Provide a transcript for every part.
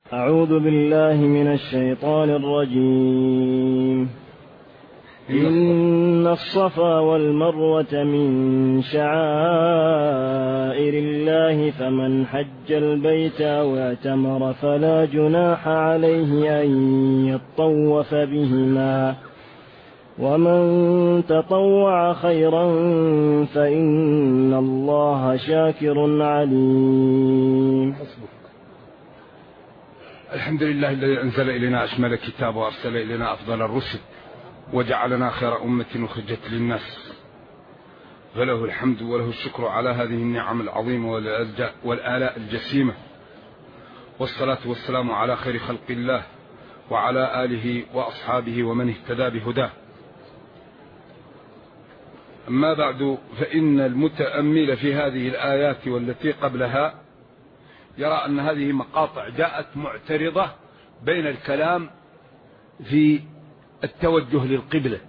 أعوذ بالله من الشيطان الرجيم. إن الصفا والمروة من شعائر الله فمن حج البيت أو اعتمر فلا جناح عليه أن يطوف بهما ومن تطوع خيرا فإن الله شاكر عليم. الحمد لله الذي أنزل إلينا أشمل الكتاب وأرسل إلينا أفضل الرسل وجعلنا خير أمة أخرجت للناس، فله الحمد وله الشكر على هذه النعم العظيمة والآلاء الجسيمة، والصلاة والسلام على خير خلق الله وعلى آله وأصحابه ومن اهتدى بهداه. أما بعد، فإن المتأمل في هذه الآيات والتي قبلها يرى أن هذه مقاطع جاءت معترضة بين الكلام في التوجه للقبلة،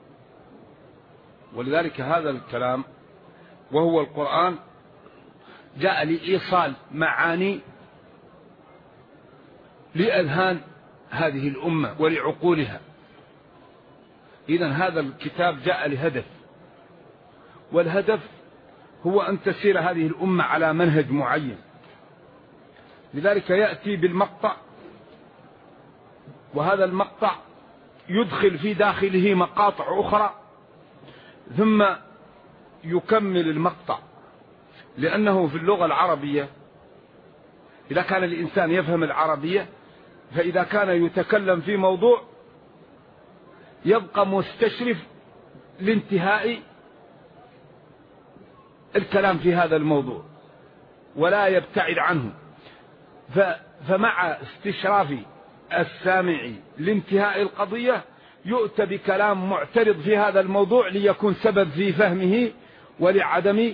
ولذلك هذا الكلام وهو القرآن جاء لإيصال معاني لأذهان هذه الأمة ولعقولها. إذن هذا الكتاب جاء لهدف، والهدف هو أن تسير هذه الأمة على منهج معين. لذلك يأتي بالمقطع، وهذا المقطع يدخل في داخله مقاطع أخرى ثم يكمل المقطع، لأنه في اللغة العربية إذا كان الإنسان يفهم العربية، فإذا كان يتكلم في موضوع يبقى مستشرف لانتهاء الكلام في هذا الموضوع ولا يبتعد عنه، فمع استشراف السامع لانتهاء القضية يؤتى بكلام معترض في هذا الموضوع ليكون سبب في فهمه ولعدم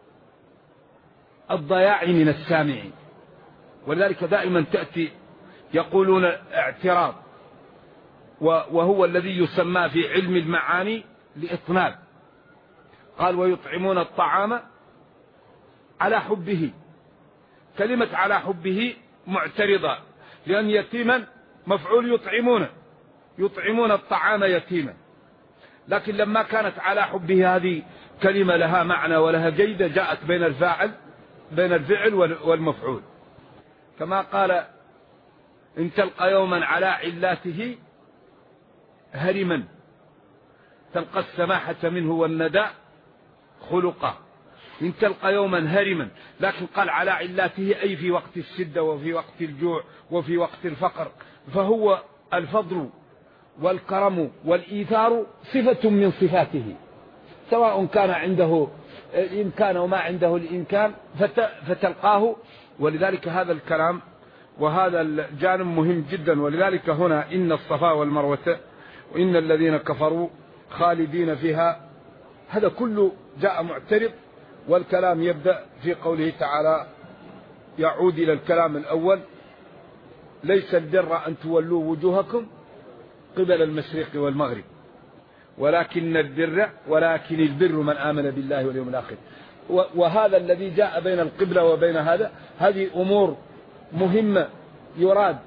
الضياع من السامع. ولذلك دائما تأتي يقولون اعتراض، وهو الذي يسمى في علم المعاني لإطناب. قال ويطعمون الطعام على حبه. كلمة على حبه معترضة، لأن يتيما مفعول يطعمون الطعام يتيما، لكن لما كانت على حبه هذه كلمة لها معنى ولها جيدة جاءت بين الفعل والمفعول، كما قال إن تلقى يوما على علاته هرما تلقى السماحة منه والندى خلقا. إن تلقى يوما هرما، لكن قال على علاته أي في وقت الشدة وفي وقت الجوع وفي وقت الفقر، فهو الفضل والكرم والإيثار صفة من صفاته، سواء كان عنده الإمكان وما عنده الإمكان فتلقاه. ولذلك هذا الكلام وهذا الجانب مهم جدا. ولذلك هنا إن الصفا والمروة وإن الذين كفروا خالدين فيها، هذا كله جاء معترض، والكلام يبدأ في قوله تعالى يعود إلى الكلام الأول ليس البر أن تولوا وجوهكم قبل المشرق والمغرب ولكن البر من آمن بالله واليوم الآخر. وهذا الذي جاء بين القبلة وبين هذا، هذه أمور مهمة يراد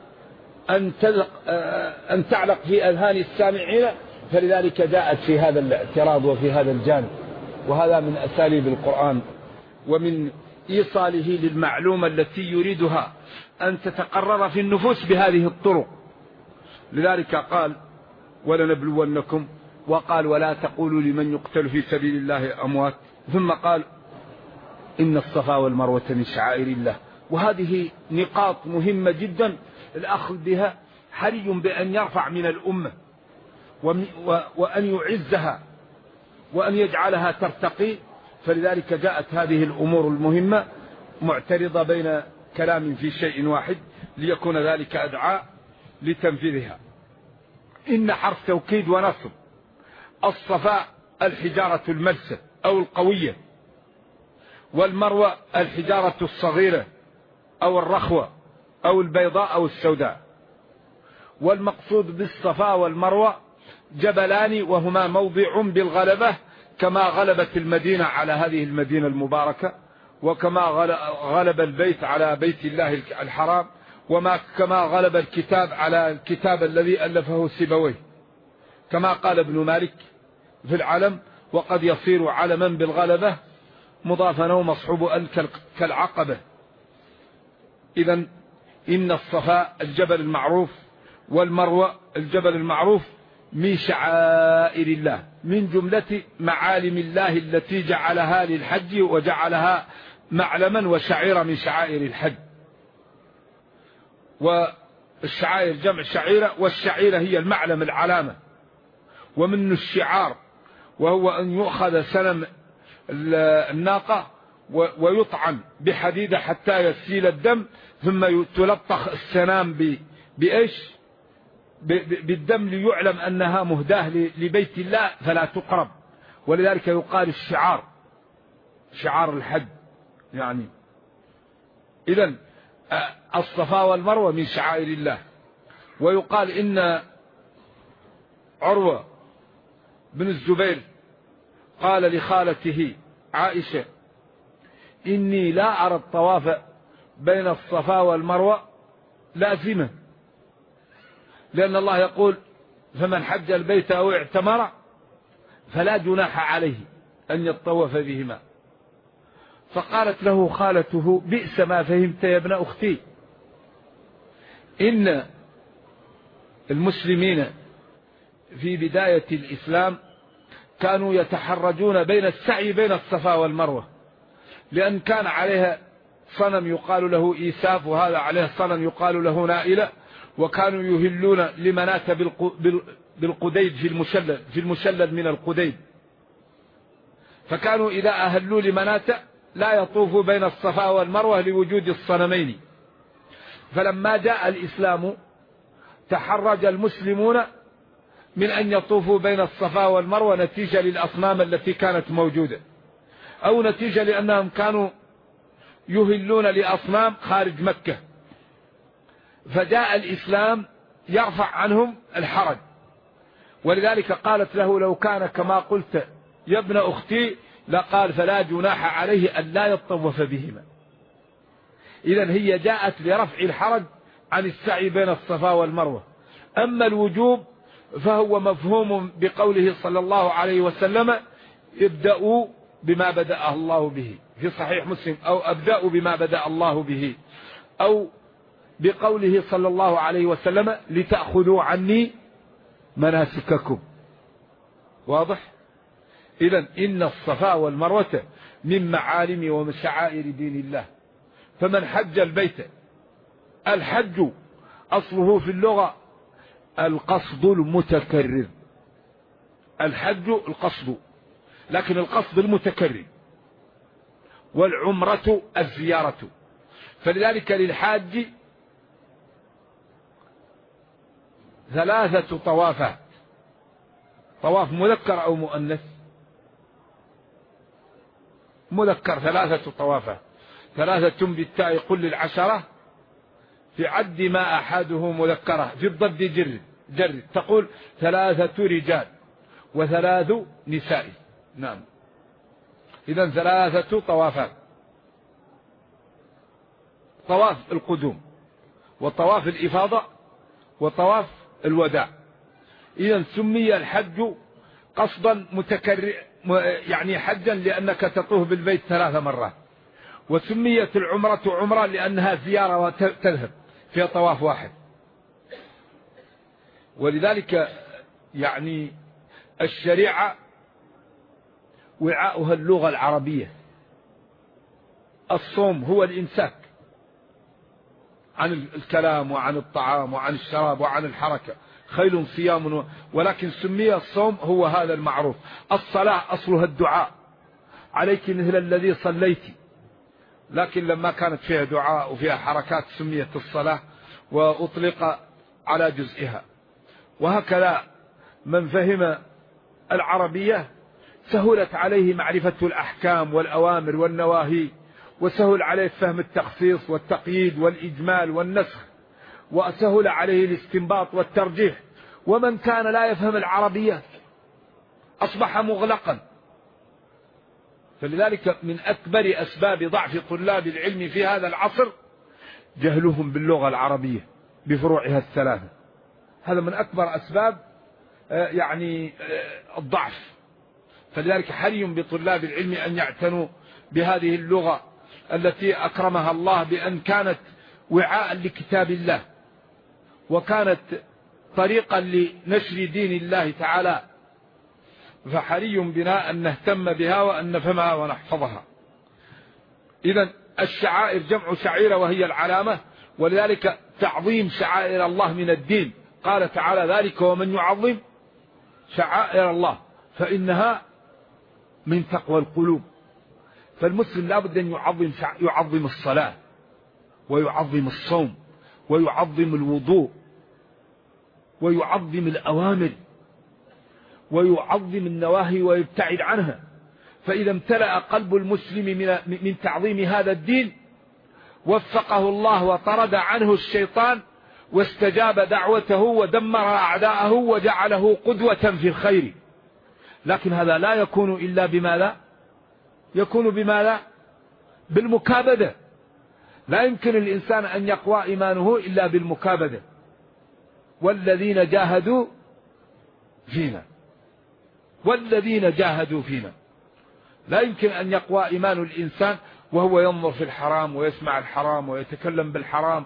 أن تعلق في أذهان السامعين، فلذلك جاءت في هذا الاعتراض وفي هذا الجانب. وهذا من أساليب القرآن ومن إيصاله للمعلومة التي يريدها أن تتقرر في النفوس بهذه الطرق. لذلك قال ولنبلونكم، وقال ولا تقولوا لمن يقتل في سبيل الله أموات، ثم قال إن الصفا والمروة من شعائر الله. وهذه نقاط مهمة جدا الأخذ بها، حري بأن يرفع من الأمة وأن يعزها وأن يجعلها ترتقي. فلذلك جاءت هذه الأمور المهمة معترضة بين كلام في شيء واحد ليكون ذلك أدعى لتنفيذها. إن حرف توكيد ونصب. الصفاء الحجارة الملسة أو القوية، والمروة الحجارة الصغيرة أو الرخوة أو البيضاء أو السوداء. والمقصود بالصفا والمروة جبلان وهما موضع بالغلبة، كما غلبت المدينة على هذه المدينة المباركة، وكما غلب البيت على بيت الله الحرام، كما غلب الكتاب على الكتاب الذي ألفه سيبويه، كما قال ابن مالك في العلم: وقد يصير علما بالغلبة مضافا ومصحوب كالعقبة. إذن إن الصفا الجبل المعروف والمروة الجبل المعروف من شعائر الله، من جملة معالم الله التي جعلها للحج وجعلها معلما وشعيرة من شعائر الحج. والشعائر جمع شعيرة، والشعيرة هي المعلم العلامة، ومن الشعار وهو أن يؤخذ سنم الناقة ويطعن بحديدة حتى يسيل الدم، ثم تلطخ السنام بإيش؟ بالدم، ليعلم أنها مهداة لبيت الله فلا تقرب. ولذلك يقال الشعار، شعار الحج يعني. إذن الصفا والمروة من شعائر الله. ويقال إن عروة بن الزبير قال لخالته عائشة: إني لا أرى الطواف بين الصفا والمروة لازمة، لأن الله يقول: فمن حج البيت أو اعتمر فلا جناح عليه أن يطوف بهما. فقالت له خالته: بئس ما فهمت يا ابن أختي، إن المسلمين في بداية الإسلام كانوا يتحرجون بين السعي بين الصفا والمروة، لأن كان عليها صنم يقال له إيساف، وهذا عليه صنم يقال له نائلة، وكانوا يهلون لمناة بالقديد في المشلد من القديد، فكانوا إذا أهلوا لمناة لا يطوفوا بين الصفا والمروة لوجود الصنمين. فلما جاء الإسلام تحرج المسلمون من أن يطوفوا بين الصفا والمروة نتيجة للأصنام التي كانت موجودة، أو نتيجة لأنهم كانوا يهلون لأصنام خارج مكة، فجاء الإسلام يرفع عنهم الحرج. ولذلك قالت له: لو كان كما قلت يا ابن أختي لقال فلا جناح عليه أن لا يطوف بهما. إذن هي جاءت لرفع الحرج عن السعي بين الصفا والمروة. أما الوجوب فهو مفهوم بقوله صلى الله عليه وسلم: ابدأوا بما بدأ الله به، في صحيح مسلم، أو أبدأوا بما بدأ الله به، أو بقوله صلى الله عليه وسلم: لتأخذوا عني مناسككم. واضح؟ إذن إن الصفا والمروة من معالم ومشعائر دين الله. فمن حج البيت، الحج أصله في اللغة القصد المتكرر، الحج القصد، لكن القصد المتكرر، والعمرة الزيارة. فلذلك للحاج 3 طوافات: طواف مذكر أو مؤنث؟ مذكر 3 طوافات، 3 بالتاء قل 10 في عد ما أحده مذكرة، في الضد جر تقول 3 رجال و3 نساء. نعم. إذن 3 طوافات: طواف القدوم، وطواف الإفاضة، وطواف الوداع. إذن سمي الحج قصدا متكرر، يعني حجا لأنك تطوف بالبيت 3 مرات، وسميت العمرة عمرة لأنها زيارة وتذهب في طواف واحد. ولذلك يعني الشريعة وعاؤها اللغة العربية. الصوم هو الإمساك عن الكلام وعن الطعام وعن الشراب وعن الحركة، خيل صيام، ولكن سمي الصوم هو هذا المعروف. الصلاة أصلها الدعاء: عليك مثل الذي صليت، لكن لما كانت فيها دعاء وفيها حركات سميت الصلاة وأطلق على جزئها. وهكذا من فهم العربية سهلت عليه معرفة الأحكام والأوامر والنواهي، وسهل عليه فهم التخصيص والتقييد والإجمال والنسخ، وسهل عليه الاستنباط والترجيح. ومن كان لا يفهم العربية أصبح مغلقا. فلذلك من أكبر أسباب ضعف طلاب العلم في هذا العصر جهلهم باللغة العربية بفروعها الثلاثة. هذا من أكبر أسباب يعني الضعف. فلذلك حري بطلاب العلم أن يعتنوا بهذه اللغة التي أكرمها الله بأن كانت وعاء لكتاب الله، وكانت طريقا لنشر دين الله تعالى. فحري بنا أن نهتم بها وأن نفهمها ونحفظها. إذن الشعائر جمع شعيرة وهي العلامة، ولذلك تعظيم شعائر الله من الدين. قال تعالى: ذلك ومن يعظم شعائر الله فإنها من تقوى القلوب. فالمسلم لا بد أن يعظم الصلاة، ويعظم الصوم، ويعظم الوضوء، ويعظم الأوامر، ويعظم النواهي ويبتعد عنها. فإذا امتلأ قلب المسلم من تعظيم هذا الدين وفقه الله وطرد عنه الشيطان واستجاب دعوته ودمر أعداءه وجعله قدوة في الخير. لكن هذا لا يكون إلا بماذا؟ يكون بماذا؟ بالمكابدة. لا يمكن الإنسان أن يقوى إيمانه إلا بالمكابدة. والذين جاهدوا فينا، والذين جاهدوا فينا. لا يمكن أن يقوى إيمان الإنسان وهو ينظر في الحرام ويسمع الحرام ويتكلم بالحرام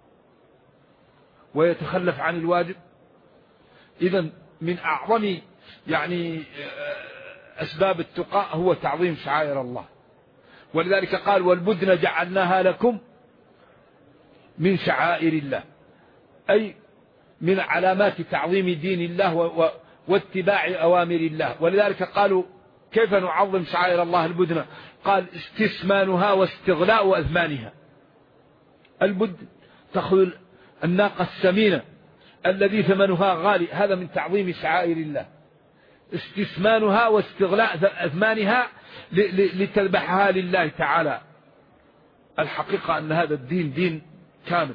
ويتخلف عن الواجب. إذن من أعظم يعني أسباب التقاء هو تعظيم شعائر الله. ولذلك قال: والبدن جعلناها لكم من شعائر الله، أي من علامات تعظيم دين الله واتباع أوامر الله. ولذلك قالوا: كيف نعظم شعائر الله البدن؟ قال: استثمانها واستغلاء أثمانها. البدن تأخذ الناقة السمينة الذي ثمنها غالي، هذا من تعظيم شعائر الله. استثمانها واستغلاء أثمانها لتذبحها لله تعالى. الحقيقة أن هذا الدين دين كامل.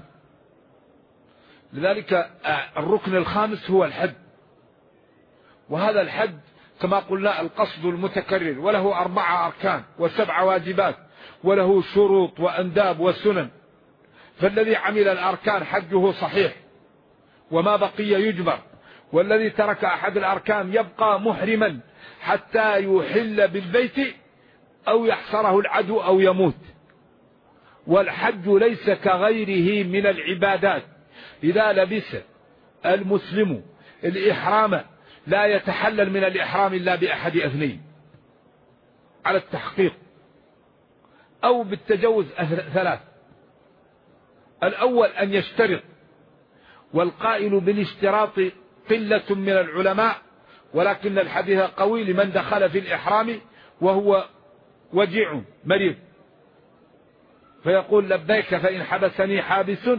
لذلك الركن الخامس هو الحج. وهذا الحج كما قلنا القصد المتكرر، وله 4 أركان و7 واجبات، وله شروط وأنداب وسنن. فالذي عمل الأركان حجه صحيح وما بقي يجبر، والذي ترك أحد الأركان يبقى محرما حتى يحل بالبيت أو يحصره العدو أو يموت. والحج ليس كغيره من العبادات. إذا لبس المسلم الإحرام لا يتحلل من الإحرام إلا بأحد أثنين على التحقيق، أو بالتجوز 3. الأول أن يشترط، والقائل بالاشتراط قلة من العلماء، ولكن الحديث قوي لمن دخل في الإحرام وهو وجيع مريض فيقول: لبيك فإن حبسني حابس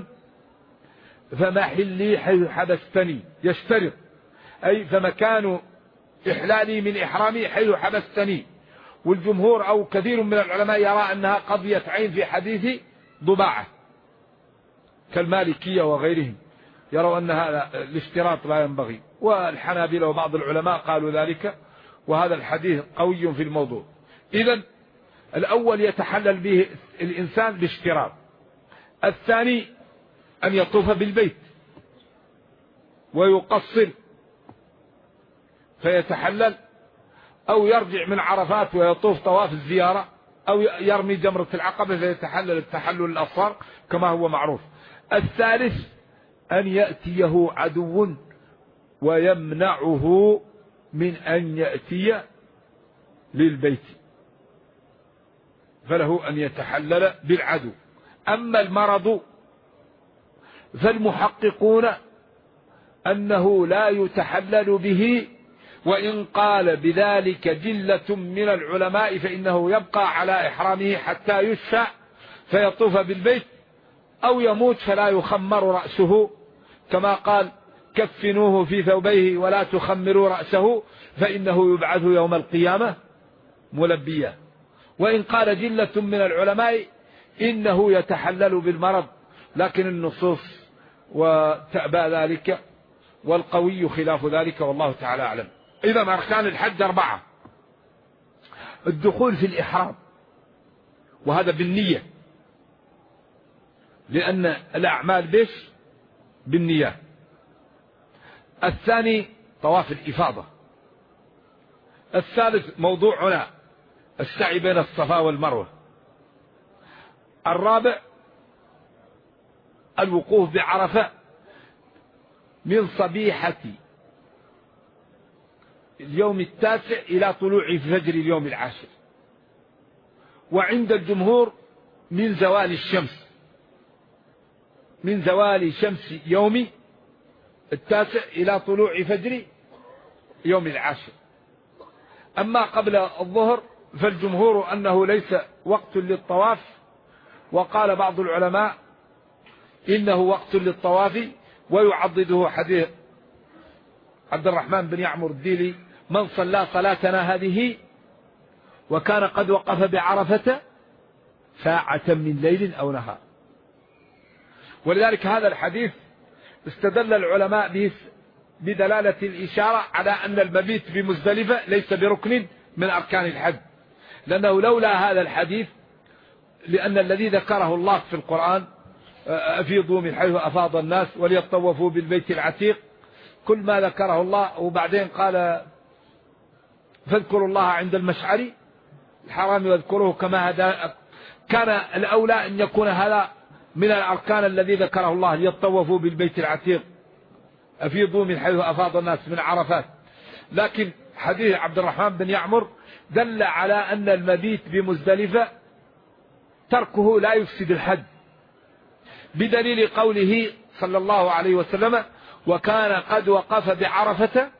فمحلي حيث حبستني. يشترط، أي فمكان إحلالي من إحرامي حيث حبستني. والجمهور أو كثير من العلماء يرى أنها قضية عين في حديث ضباعة، كالمالكية وغيرهم يروا أن هذا الاشتراط لا ينبغي. والحنابلة وبعض العلماء قالوا ذلك، وهذا الحديث قوي في الموضوع. إذن الأول يتحلل به الإنسان باشتراط. الثاني أن يطوف بالبيت ويقصر فيتحلل، أو يرجع من عرفات ويطوف طواف الزيارة، أو يرمي جمرة العقبة فيتحلل التحلل الأصغر كما هو معروف. الثالث أن يأتيه عدو ويمنعه من أن يأتي للبيت، فله أن يتحلل بالعدو. أما المرض فالمحققون أنه لا يتحلل به، وإن قال بذلك جلة من العلماء فإنه يبقى على إحرامه حتى يشفى فيطوف بالبيت، أو يموت فلا يخمر رأسه، كما قال: كفنوه في ثوبيه ولا تخمروا رأسه فإنه يبعث يوم القيامة ملبيا. وإن قال جلة من العلماء إنه يتحلل بالمرض، لكن النصوص وتأبى ذلك، والقوي خلاف ذلك، والله تعالى أعلم. إذا أركان الحج 4: الدخول في الإحرام، وهذا بالنية. لأن الأعمال بش بالنيات. الثاني طواف الإفاضة. الثالث موضوعنا السعي بين الصفا والمروة. الرابع الوقوف بعرفة من صبيحة اليوم 9 إلى طلوع فجر اليوم 10. وعند الجمهور من زوال الشمس، من زوال شمس يوم 9 إلى طلوع فجر يوم 10. أما قبل الظهر فالجمهور أنه ليس وقت للطواف، وقال بعض العلماء إنه وقت للطواف، ويعضده حديث عبد الرحمن بن يعمر الديلي: من صلى صلاتنا هذه وكان قد وقف بعرفة ساعة من ليل أو نهار. ولذلك هذا الحديث استدل العلماء به بدلالة الإشارة على أن المبيت بمزدلفة ليس بركن من أركان الحج، لأنه لولا هذا الحديث، لأن الذي ذكره الله في القرآن أفيضوا من حيث أفاض الناس وليطوفوا بالبيت العتيق، كل ما ذكره الله، وبعدين قال فاذكروا الله عند المشعر الحرام واذكروه كما هدى. كان الأولى أن يكون هذا من الأركان الذي ذكره الله: ليطوفوا بالبيت العتيق، أفيضوا من حيث أفاض الناس من عرفات. لكن حديث عبد الرحمن بن يعمر دل على أن المبيت بمزدلفة تركه لا يفسد الحج، بدليل قوله صلى الله عليه وسلم: وكان قد وقف بعرفة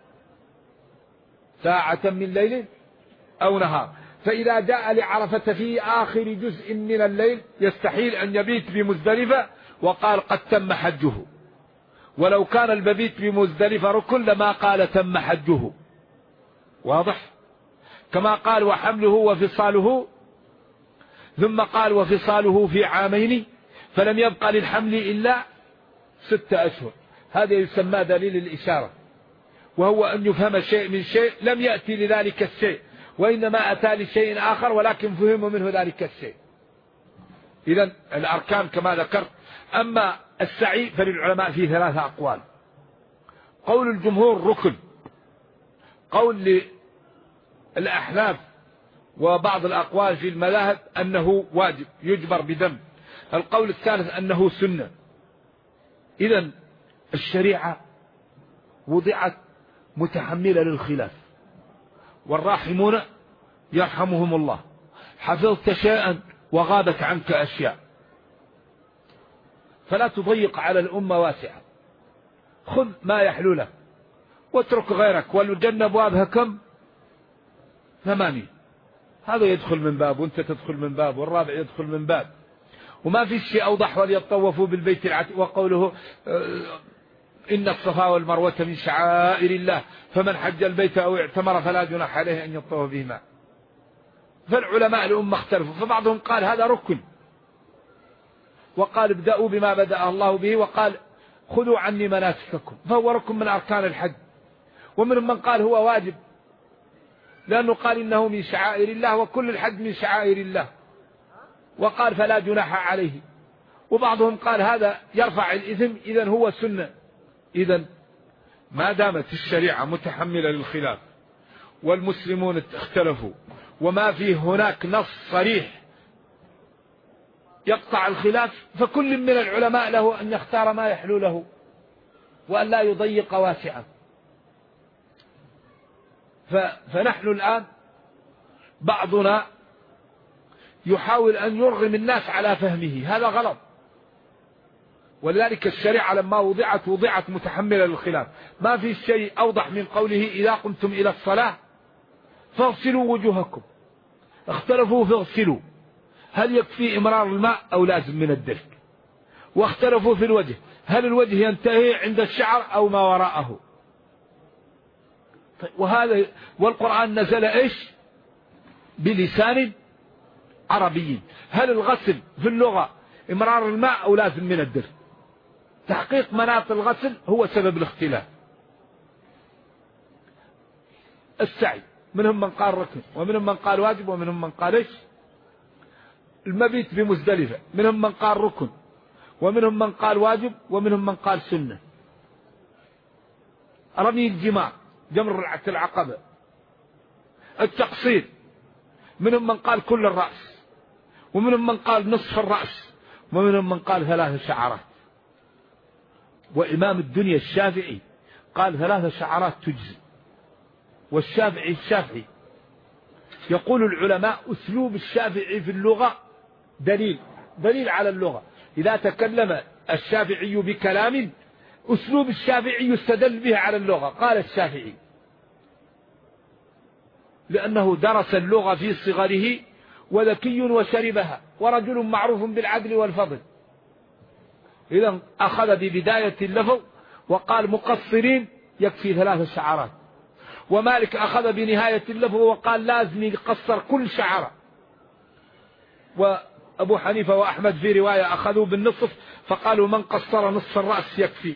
ساعة من ليل أو نهار. فإذا جاء لعرفة في آخر جزء من الليل يستحيل أن يبيت بمزدلفة، وقال قد تم حجه. ولو كان المبيت بمزدلفة ركن لما قال تم حجه. واضح؟ كما قال وحمله وفصاله، ثم قال وفصاله في عامين، فلم يبقى للحمل إلا 6 أشهر. هذا يسمى دليل الإشارة، وهو أن يفهم شيء من شيء لم يأتي لذلك الشيء، وإنما أتى لشيء آخر ولكن فهم منه ذلك الشيء. إذن الأركان كما ذكرت. أما السعي فللعلماء فيه 3 أقوال. قول الجمهور ركن، قول للأحناف وبعض الأقوال في المذاهب أنه واجب يجبر بدم، القول الثالث أنه سنة. إذن الشريعة وضعت متحملة للخلاف، والراحمون يرحمهم الله. حفظت شيئا وغابت عنك أشياء، فلا تضيق على الأمة واسعة، خذ ما يحلو لك واترك غيرك. والجنة أبوابها كم؟ 8. هذا يدخل من باب وانت تدخل من باب والرابع يدخل من باب، وما في شيء أوضح وليطوفوا بالبيت العتيق. وقوله إن الصفا والمروة من شعائر الله فمن حج البيت أو اعتمر فلا جناح عليه أن يطوف بهما. فالعلماء الأمة اختلفوا، فبعضهم قال هذا ركن، وقال ابدأوا بما بدأ الله به، وقال خذوا عني مناسككم، فهو ركن من أركان الحج. ومنهم من قال هو واجب، لأنه قال إنه من شعائر الله وكل الحج من شعائر الله، وقال فلا جناح عليه. وبعضهم قال هذا يرفع الإثم، إذن هو سنة. إذن ما دامت الشريعة متحملة للخلاف والمسلمون اختلفوا وما فيه هناك نص صريح يقطع الخلاف، فكل من العلماء له أن يختار ما يحلو له وأن لا يضيق واسعا. فنحن الآن بعضنا يحاول أن يرغم الناس على فهمه، هذا غلط. ولذلك الشريعة لما وضعت متحملة للخلاف. ما في شيء أوضح من قوله إذا قمتم إلى الصلاة فاغسلوا وجوهكم. اختلفوا في اغسلوا، هل يكفي إمرار الماء أو لازم من الدلك؟ واختلفوا في الوجه، هل الوجه ينتهي عند الشعر أو ما وراءه؟ وهذا والقرآن نزل إيش؟ بلسان عربي. هل الغسل في اللغة إمرار الماء أو لازم من الدلك؟ تحقيق مناط الغسل هو سبب الاختلاف. السعي منهم من قال ركن، ومنهم من قال واجب، ومنهم من قال إيش؟ المبيت بمزدلفة منهم من قال ركن، ومنهم من قال واجب، ومنهم من قال سنة. رمي الجمار، جمرة العقبة، التقصير، منهم من قال كل الرأس، ومنهم من قال نصف الرأس، ومنهم من قال 3 شعرات. وإمام الدنيا الشافعي قال 3 شعرات تجزي. والشافعي يقول العلماء أسلوب الشافعي في اللغة دليل على اللغة. إذا تكلم الشافعي بكلام أسلوب الشافعي يستدل به على اللغة. قال الشافعي لأنه درس اللغة في صغره وذكي وشربها ورجل معروف بالعدل والفضل. إذا أخذ ببداية اللفظ وقال مقصرين يكفي 3 شعرات. ومالك أخذ بنهاية اللفظ وقال لازم يقصر كل شعرة. وأبو حنيفة وأحمد في رواية أخذوا بالنصف فقالوا من قصر نصف الرأس يكفي.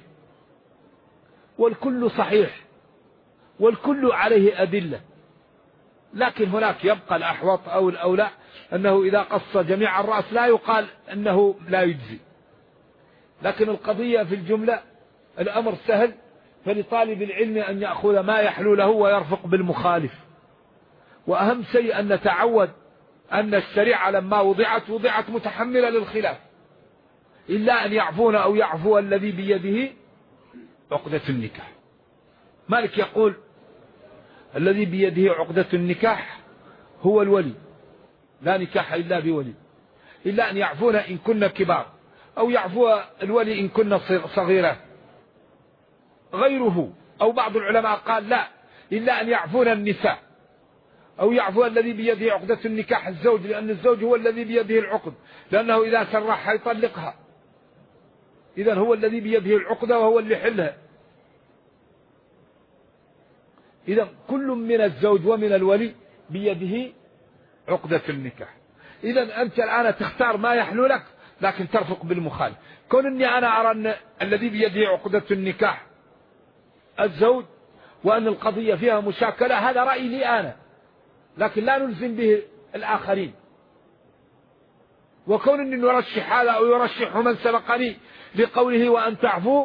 والكل صحيح والكل عليه أدلة، لكن هناك يبقى الأحوط أو الأولى أنه إذا قص جميع الرأس لا يقال أنه لا يجزي. لكن القضية في الجملة الأمر سهل، فلطالب العلم أن يأخذ ما يحلو له ويرفق بالمخالف. وأهم شيء أن نتعود أن الشريعة لما وضعت متحملة للخلاف، إلا أن يعفون أو يعفو الذي بيده عقدة النكاح. مالك يقول الذي بيده عقدة النكاح هو الولي، لا نكاح إلا بولي، إلا أن يعفون إن كنا كبار، أو يعفو الولي إن كنا صغيرات. غيره أو بعض العلماء قال لا، إلا أن يعفون النساء، أو يعفو الذي بيده عقدة النكاح الزوج، لأن الزوج هو الذي بيده العقد، لأنه إذا سرحها يطلقها، إذن هو الذي بيده العقدة وهو اللي حلها. إذن كل من الزوج ومن الولي بيده عقدة النكاح. إذن أنت الآن تختار ما يحلو لك، لكن ترفق بالمخالف. كون أني أنا أرى أن الذي بيده عقدة النكاح الزوج وأن القضية فيها مشاكلة، هذا رأيي لي أنا، لكن لا نلزم به الآخرين. وكون أني نرشح هذا أو يرشح من سبقني لقوله وأن تعفو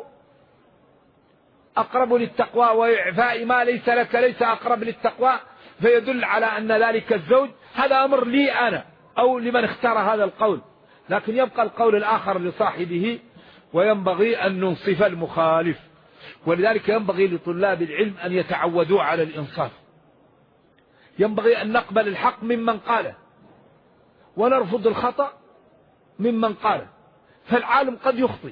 أقرب للتقوى، وإعفاء ما ليس لك ليس أقرب للتقوى، فيدل على أن ذلك الزوج، هذا أمر لي أنا أو لمن اختار هذا القول، لكن يبقى القول الآخر لصاحبه، وينبغي أن ننصف المخالف. ولذلك ينبغي لطلاب العلم أن يتعودوا على الإنصاف. ينبغي أن نقبل الحق ممن قاله ونرفض الخطأ ممن قاله. فالعالم قد يخطئ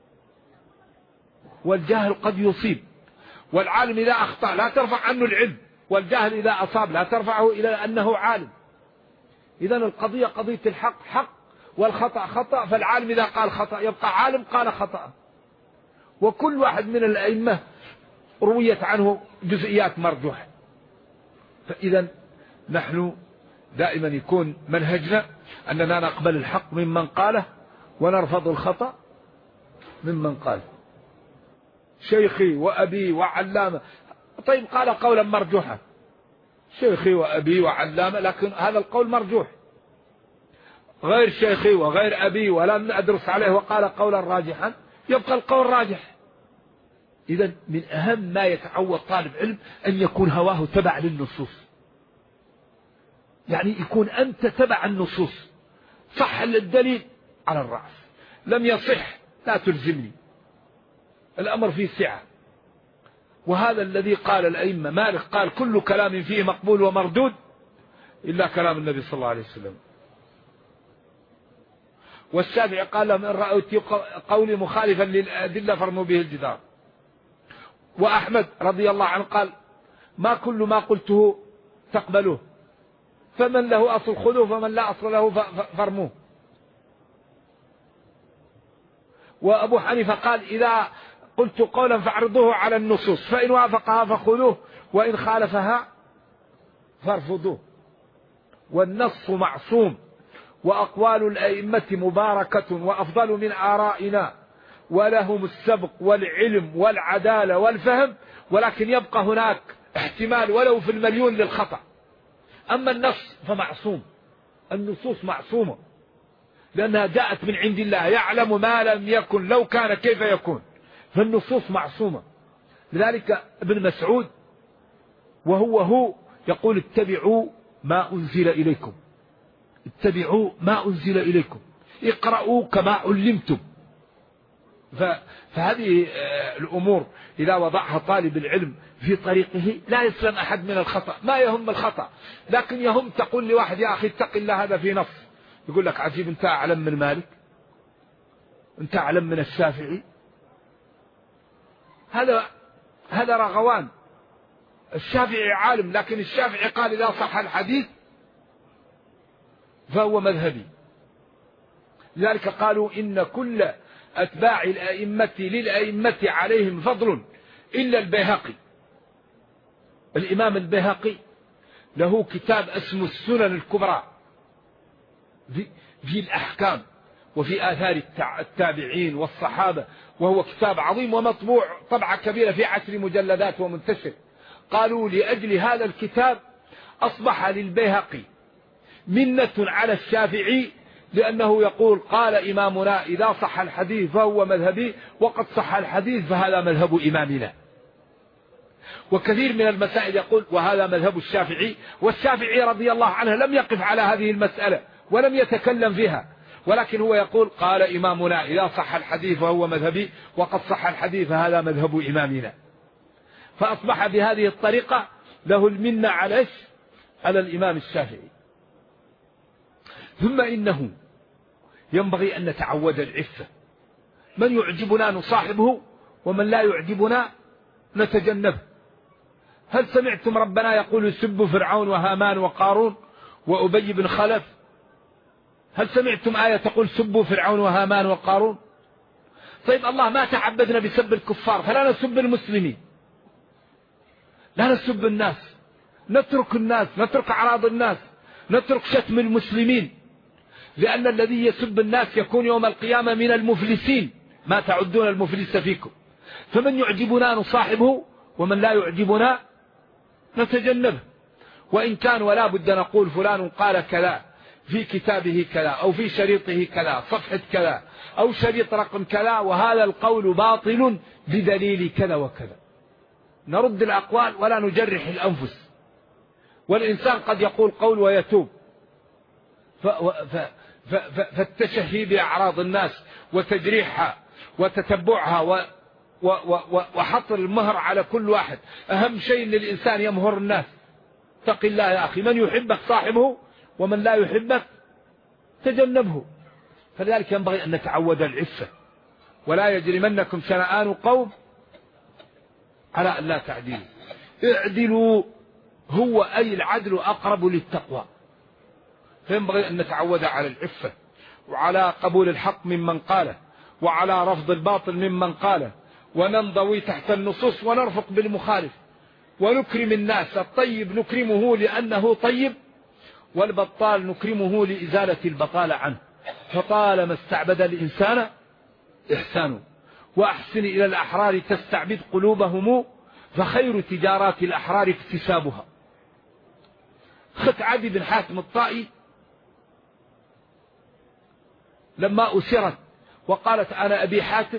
والجاهل قد يصيب، والعالم إذا أخطأ لا ترفع عنه العلم، والجاهل إذا أصاب لا ترفعه إلى أنه عالم. إذن القضية قضية الحق حق والخطأ خطأ، فالعالم إذا قال خطأ يبقى عالم قال خطأ. وكل واحد من الأئمة رويت عنه جزئيات مرجوحة. فإذا نحن دائما يكون منهجنا أننا نقبل الحق ممن قاله ونرفض الخطأ ممن قاله. شيخي وأبي وعلامة، طيب قال قولا مرجوحا، شيخي وأبي وعلامة، لكن هذا القول مرجوح. غير شيخي وغير أبي ولم أدرس عليه وقال قولا راجحا، يبقى القول راجح. إذن من أهم ما يتعود طالب علم أن يكون هواه تبع للنصوص، يعني يكون أنت تبع النصوص. صح الدليل على الرأس، لم يصح لا تلزمني، الأمر فيه سعة. وهذا الذي قال الأئمة. مالك قال كل كلام فيه مقبول ومردود إلا كلام النبي صلى الله عليه وسلم. والشافعي قال لهم إن رأيت قولي مخالفا للأدلة فارموا به الجدار. وأحمد رضي الله عنه قال ما كل ما قلته تقبلوه، فمن له أصل خذوه، فمن لا أصل له فارموه. وأبو حنيفة قال إذا قلت قولا فاعرضوه على النصوص، فإن وافقها فخذوه وإن خالفها فارفضوه. والنص معصوم، وأقوال الأئمة مباركة وأفضل من آرائنا، ولهم السبق والعلم والعدالة والفهم، ولكن يبقى هناك احتمال ولو في المليون للخطأ. أما النص فمعصوم، النصوص معصومة، لأنها جاءت من عند الله، يعلم ما لم يكن لو كان كيف يكون، فالنصوص معصومة. لذلك ابن مسعود وهو يقول اتبعوا ما أنزل إليكم، اتبعوا ما أنزل إليكم، اقرأوا كما علمتم. فهذه الأمور إذا وضعها طالب العلم في طريقه لا يسلم أحد من الخطأ. ما يهم الخطأ، لكن يهم تقول لواحد يا أخي اتق الله هذا في نص، يقول لك عجيب أنت أعلم من مالك، أنت أعلم من الشافعي. هذا رغوان. الشافعي عالم، لكن الشافعي قال إذا صح الحديث فهو مذهبي. لذلك قالوا إن كل أتباع الأئمة للأئمة عليهم فضل إلا البيهقي. الإمام البيهقي له كتاب اسمه السنن الكبرى في الأحكام وفي آثار التابعين والصحابة، وهو كتاب عظيم ومطبوع طبعة كبيرة في 10 مجلدات ومنتشر. قالوا لأجل هذا الكتاب أصبح للبيهقي منة على الشافعي، لأنه يقول قال إمامنا إذا صح الحديث فهو مذهبي، وقد صح الحديث فهذا مذهب إمامنا. وكثير من المسائل يقول وهذا مذهب الشافعي، والشافعي رضي الله عنه لم يقف على هذه المسألة ولم يتكلم فيها، ولكن هو يقول قال إمامنا إذا صح الحديث فهو مذهبي، وقد صح الحديث فهذا مذهب إمامنا. فأصبح بهذه الطريقة له المنة على الإمام الشافعي. ثم إنه ينبغي أن نتعود العفة، من يعجبنا نصاحبه ومن لا يعجبنا نتجنبه. هل سمعتم ربنا يقول سبوا فرعون وهامان وقارون وأبي بن خلف؟ هل سمعتم آية تقول سبوا فرعون وهامان وقارون؟ طيب الله ما تعبدنا بسب الكفار، فلا نسب المسلمين، لا نسب الناس، نترك الناس، نترك أعراض الناس، نترك شتم المسلمين، لأن الذي يسب الناس يكون يوم القيامة من المفلسين، ما تعدون المفلس فيكم. فمن يعجبنا نصاحبه ومن لا يعجبنا نتجنبه. وإن كان ولا بد نقول فلان قال كذا في كتابه كذا أو في شريطه كذا صفحة كذا أو شريط رقم كذا، وهذا القول باطل بدليل كذا وكذا. نرد الأقوال ولا نجرح الأنفس. والإنسان قد يقول قول ويتوب، فالتشهي بأعراض الناس وتجريحها وتتبعها وحط المهر على كل واحد. أهم شيء أن الإنسان يمهر الناس. اتق الله يا أخي، من يحبك صاحبه ومن لا يحبك تجنبه. فلذلك ينبغي أن نتعود العفة، ولا يجرمنكم شنآن قوم على أن لا تعدلوا، اعدلوا، هو أي العدل أقرب للتقوى. فينبغي أن نتعود على العفة وعلى قبول الحق ممن قاله وعلى رفض الباطل ممن قاله، وننضوي تحت النصوص ونرفق بالمخالف، ونكرم الناس. الطيب نكرمه لأنه طيب، والبطال نكرمه لإزالة البطالة عنه. فطالما استعبد الإنسان إحسانه، وأحسن إلى الأحرار تستعبد قلوبهم، فخير تجارات الأحرار اكتسابها. خت عدي بن حاتم الطائي لما أسرت وقالت أنا أبي حاتم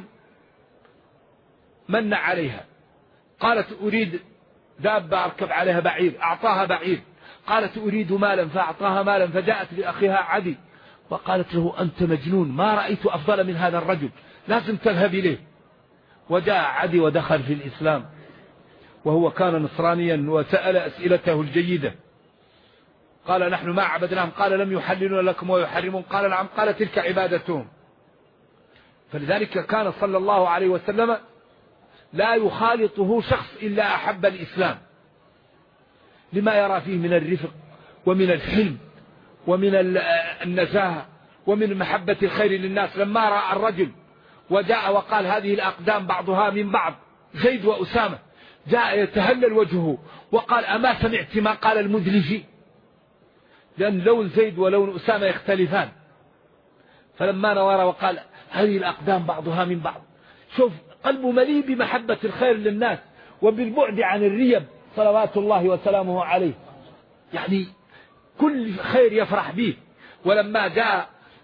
من عليها، قالت أريد دابة أركب عليها بعير، أعطاها بعير. قالت أريد مالا فأعطاها مالا، فجاءت لأخيها عدي وقالت له أنت مجنون، ما رأيت أفضل من هذا الرجل، لازم تذهب إليه. وجاء عدي ودخل في الإسلام، وهو كان نصرانيا، وسأل أسئلته الجيدة. قال نحن ما عبدناهم، قال لم يحللون لكم ويحرمون، قال نعم، قال تلك عبادتهم. فلذلك كان صلى الله عليه وسلم لا يخالطه شخص إلا أحب الإسلام، لما يرى فيه من الرفق ومن الحلم ومن النزاهة ومن محبة الخير للناس. لما رأى الرجل وجاء وقال هذه الأقدام بعضها من بعض، زيد وأسامة، جاء يتهلل وجهه وقال أما سمعت ما قال المدلجي؟ لأن لون زيد ولون أسامة يختلفان. فلما نور وقال هذه الأقدام بعضها من بعض، شوف قلبه مليء بمحبة الخير للناس وبالبعد عن الريب صلوات الله وسلامه عليه، يعني كل خير يفرح به. ولما جاء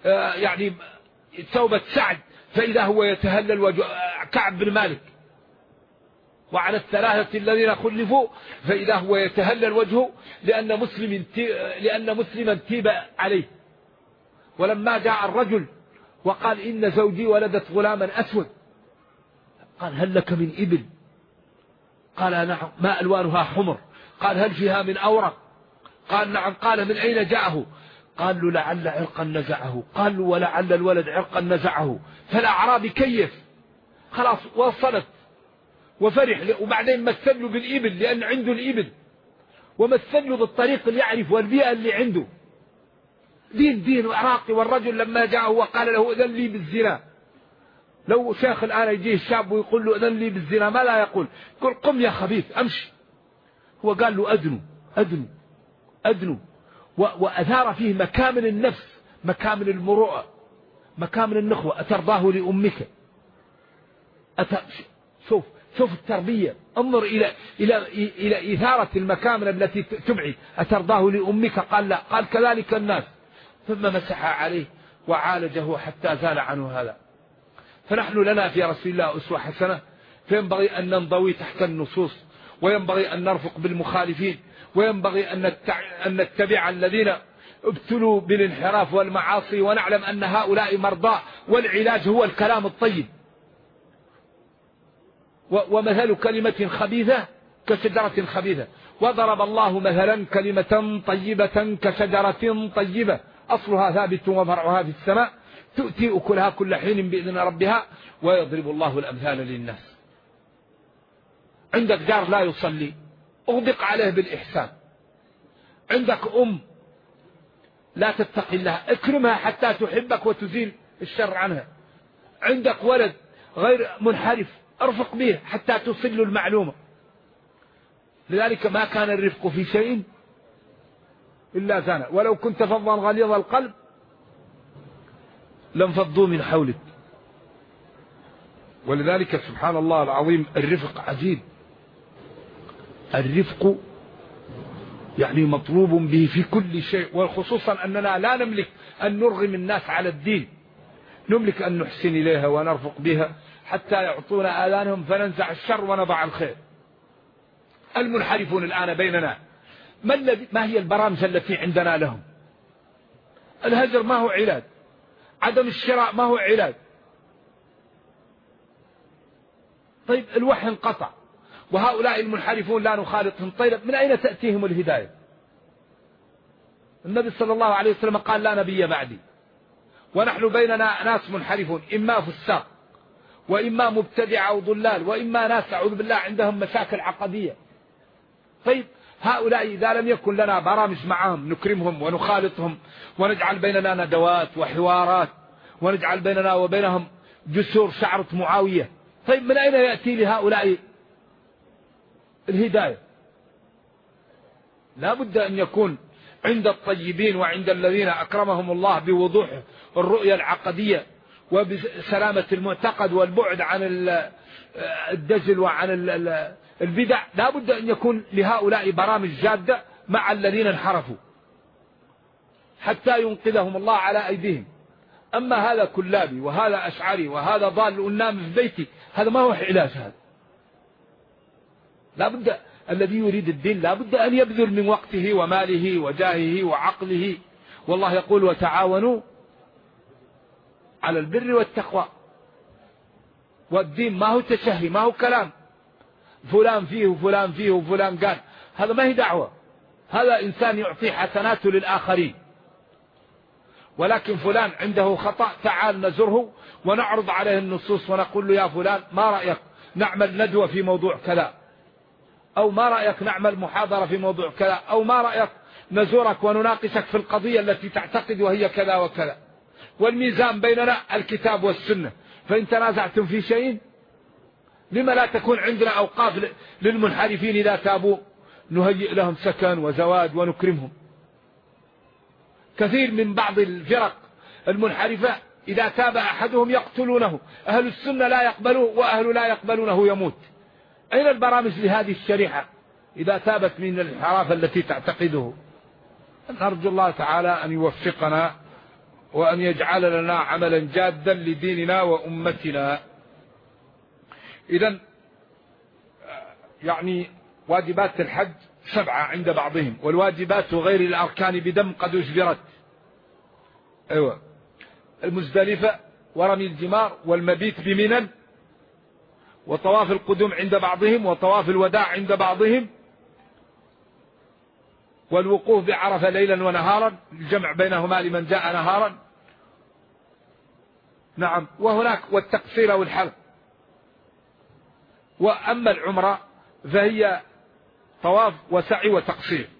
يعني توبة سعد فإذا هو يتهلل وجه كعب بن مالك، وعلى الثلاثة الذين خلفوا فإذا هو يتهلل وجهه لأن مسلما تيب عليه. ولما جاء الرجل وقال إن زوجي ولدت غلاما أسود، قال هل لك من إبل؟ قال نعم. ما ألوانها حمر؟ قال هل فيها من أورق؟ قال نعم. قال من أين جاءه؟ قال له لعل عرقا نزعه. قال له ولعل الولد عرقا نزعه. فالأعرابي كيف خلاص وصلت وفرح، وبعدين مثل له بالإبل لأن عنده الإبل، ومثل له بالطريق اللي يعرف والبيئة اللي عنده، دين وعراقي. والرجل لما جاءه وقال له أذن لي بالزنا، لو شيخ الآن يجيه الشاب ويقول له أذن لي بالزنا ما لا يقول؟ يقول قم يا خبيث أمشي. هو قال له أدنو وأثار فيه مكامن النفس، مكامن المروءة، مكامن النخوة. أترضاه لأمك؟ شوف التربية، انظر إلى إثارة المكامن التي تبعد. أترضاه لأمك؟ قال لا. قال كذلك الناس. ثم مسح عليه وعالجه حتى زال عنه هذا. فنحن لنا في رسول الله أسوة حسنة، فينبغي أن ننضوي تحت النصوص، وينبغي أن نرفق بالمخالفين، وينبغي أن نتبع الذين ابتلوا بالانحراف والمعاصي، ونعلم أن هؤلاء مرضى، والعلاج هو الكلام الطيب. ومثل كلمة خبيثة كشجرة خبيثة، وضرب الله مثلا كلمة طيبة كشجرة طيبة أصلها ثابت وفرعها في السماء تؤتي أكلها كل حين بإذن ربها ويضرب الله الأمثال للناس. عندك جار لا يصلي، أغدق عليه بالإحسان. عندك أم لا تتقي الله، اكرمها حتى تحبك وتزيل الشر عنها. عندك ولد غير منحرف، ارفق به حتى تصل المعلومة. لذلك ما كان الرفق في شيء إلا زانه، ولو كنت فظا غليظ القلب لانفضوا من حولك. ولذلك سبحان الله العظيم الرفق عجيب. الرفق يعني مطلوب به في كل شيء، وخصوصا أننا لا نملك أن نرغم الناس على الدين، نملك أن نحسن إليها ونرفق بها حتى يعطونا آذانهم فننزع الشر ونضع الخير. المنحرفون الآن بيننا ما هي البرامج التي عندنا لهم؟ الهجر ما هو علاج، عدم الشراء ما هو علاج. طيب الوحي انقطع وهؤلاء المنحرفون لا نخالطهم، طيب من أين تأتيهم الهداية؟ النبي صلى الله عليه وسلم قال لا نبي بعدي، ونحن بيننا ناس منحرفون، إما فساق وإما مبتدع أو ضلال، وإما ناس أعوذ بالله عندهم مشاكل عقدية. طيب هؤلاء إذا لم يكن لنا برامج معهم نكرمهم ونخالطهم ونجعل بيننا ندوات وحوارات ونجعل بيننا وبينهم جسور شعرة معاوية، طيب من أين يأتي لهؤلاء الهداية؟ لا بد أن يكون عند الطيبين وعند الذين أكرمهم الله بوضوح الرؤية العقدية وبسلامة المعتقد والبعد عن الدجل وعن البدع، لا بد أن يكون لهؤلاء برامج جادة مع الذين انحرفوا حتى ينقذهم الله على أيديهم. أما هذا كلابي وهذا أشعري وهذا ضال نام في بيتي، هذا ما هو علاج. هذا لا بد الذي يريد الدين لا بد أن يبذل من وقته وماله وجاهه وعقله. والله يقول وتعاونوا على البر والتقوى. والدين ما هو تشهي، ما هو كلام فلان فيه وفلان فيه وفلان قال، هذا ما هي دعوة، هذا إنسان يعطي حسناته للآخرين. ولكن فلان عنده خطأ تعال نزره ونعرض عليه النصوص ونقول له يا فلان ما رأيك نعمل ندوة في موضوع كذا، أو ما رأيك نعمل محاضرة في موضوع كذا، أو ما رأيك نزورك ونناقشك في القضية التي تعتقد وهي كذا وكذا. والميزان بيننا الكتاب والسنة، فإن تنازعتم في شيء لما لا تكون عندنا أوقاف للمنحرفين إذا تابوا نهيئ لهم سكن وزواج ونكرمهم. كثير من بعض الفرق المنحرفة إذا تاب أحدهم يقتلونه، أهل السنة لا يقبلوه وأهل لا يقبلونه يموت. أين البرامج لهذه الشريحة إذا تابت من الانحراف التي تعتقده؟ نرجو الله تعالى أن يوفقنا وأن يجعل لنا عملا جادا لديننا وأمتنا. إذن يعني واجبات الحج 7 عند بعضهم، والواجبات غير الأركان بدم قد أجبرت. أيوة، المزدلفة ورمي الجمار والمبيت بمنى وطواف القدوم عند بعضهم وطواف الوداع عند بعضهم والوقوف بعرفة ليلا ونهارا، الجمع بينهما لمن جاء نهارا. نعم، وهناك والتقصير والحلق. وأما العمرة فهي طواف وسعي وتقصير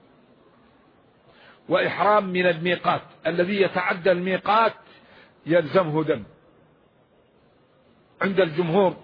وإحرام من الميقات، الذي يتعدى الميقات يلزمه دم عند الجمهور.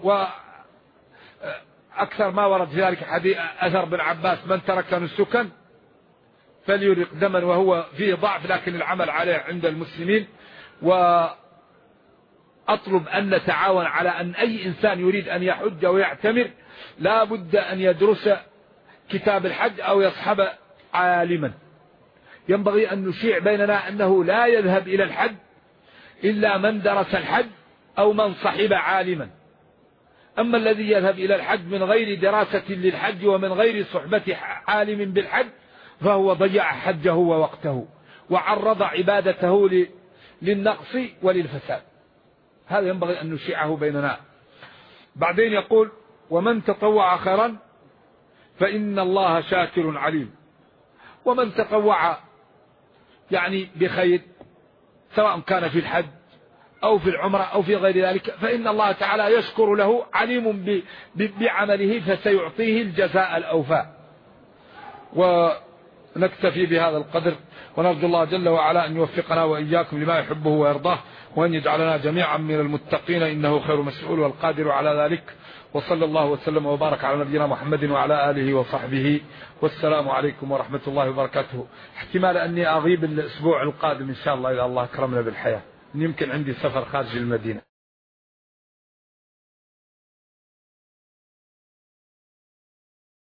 وأكثر ما ورد في ذلك حديث أثر بن عباس: من ترك نسكا فليرق دما، وهو فيه ضعف لكن العمل عليه عند المسلمين. وأطلب أن نتعاون على أن أي إنسان يريد أن يحج ويعتمر لا بد أن يدرس كتاب الحج أو يصحب عالما. ينبغي أن نشيع بيننا أنه لا يذهب إلى الحج إلا من درس الحج أو من صحب عالما. أما الذي يذهب إلى الحج من غير دراسة للحج ومن غير صحبة عالم بالحج فهو ضيع حجه ووقته وعرض عبادته للنقص وللفساد. هذا ينبغي أن نشيعه بيننا. بعدين يقول: ومن تطوع خيرا فإن الله شاكر عليم. ومن تطوع يعني بخير سواء كان في الحج أو في العمرة أو في غير ذلك فإن الله تعالى يشكر له، عليم بعمله فسيعطيه الجزاء الأوفى. ونكتفي بهذا القدر، ونرجو الله جل وعلا أن يوفقنا وإياكم لما يحبه ويرضاه، وأن يجعلنا جميعا من المتقين إنه خير مسؤول والقادر على ذلك. وصلى الله وسلم وبارك على نبينا محمد وعلى آله وصحبه، والسلام عليكم ورحمة الله وبركاته. احتمال أني أغيب الأسبوع القادم إن شاء الله إذا الله كرمنا بالحياة، يمكن عندي سفر خارج المدينة.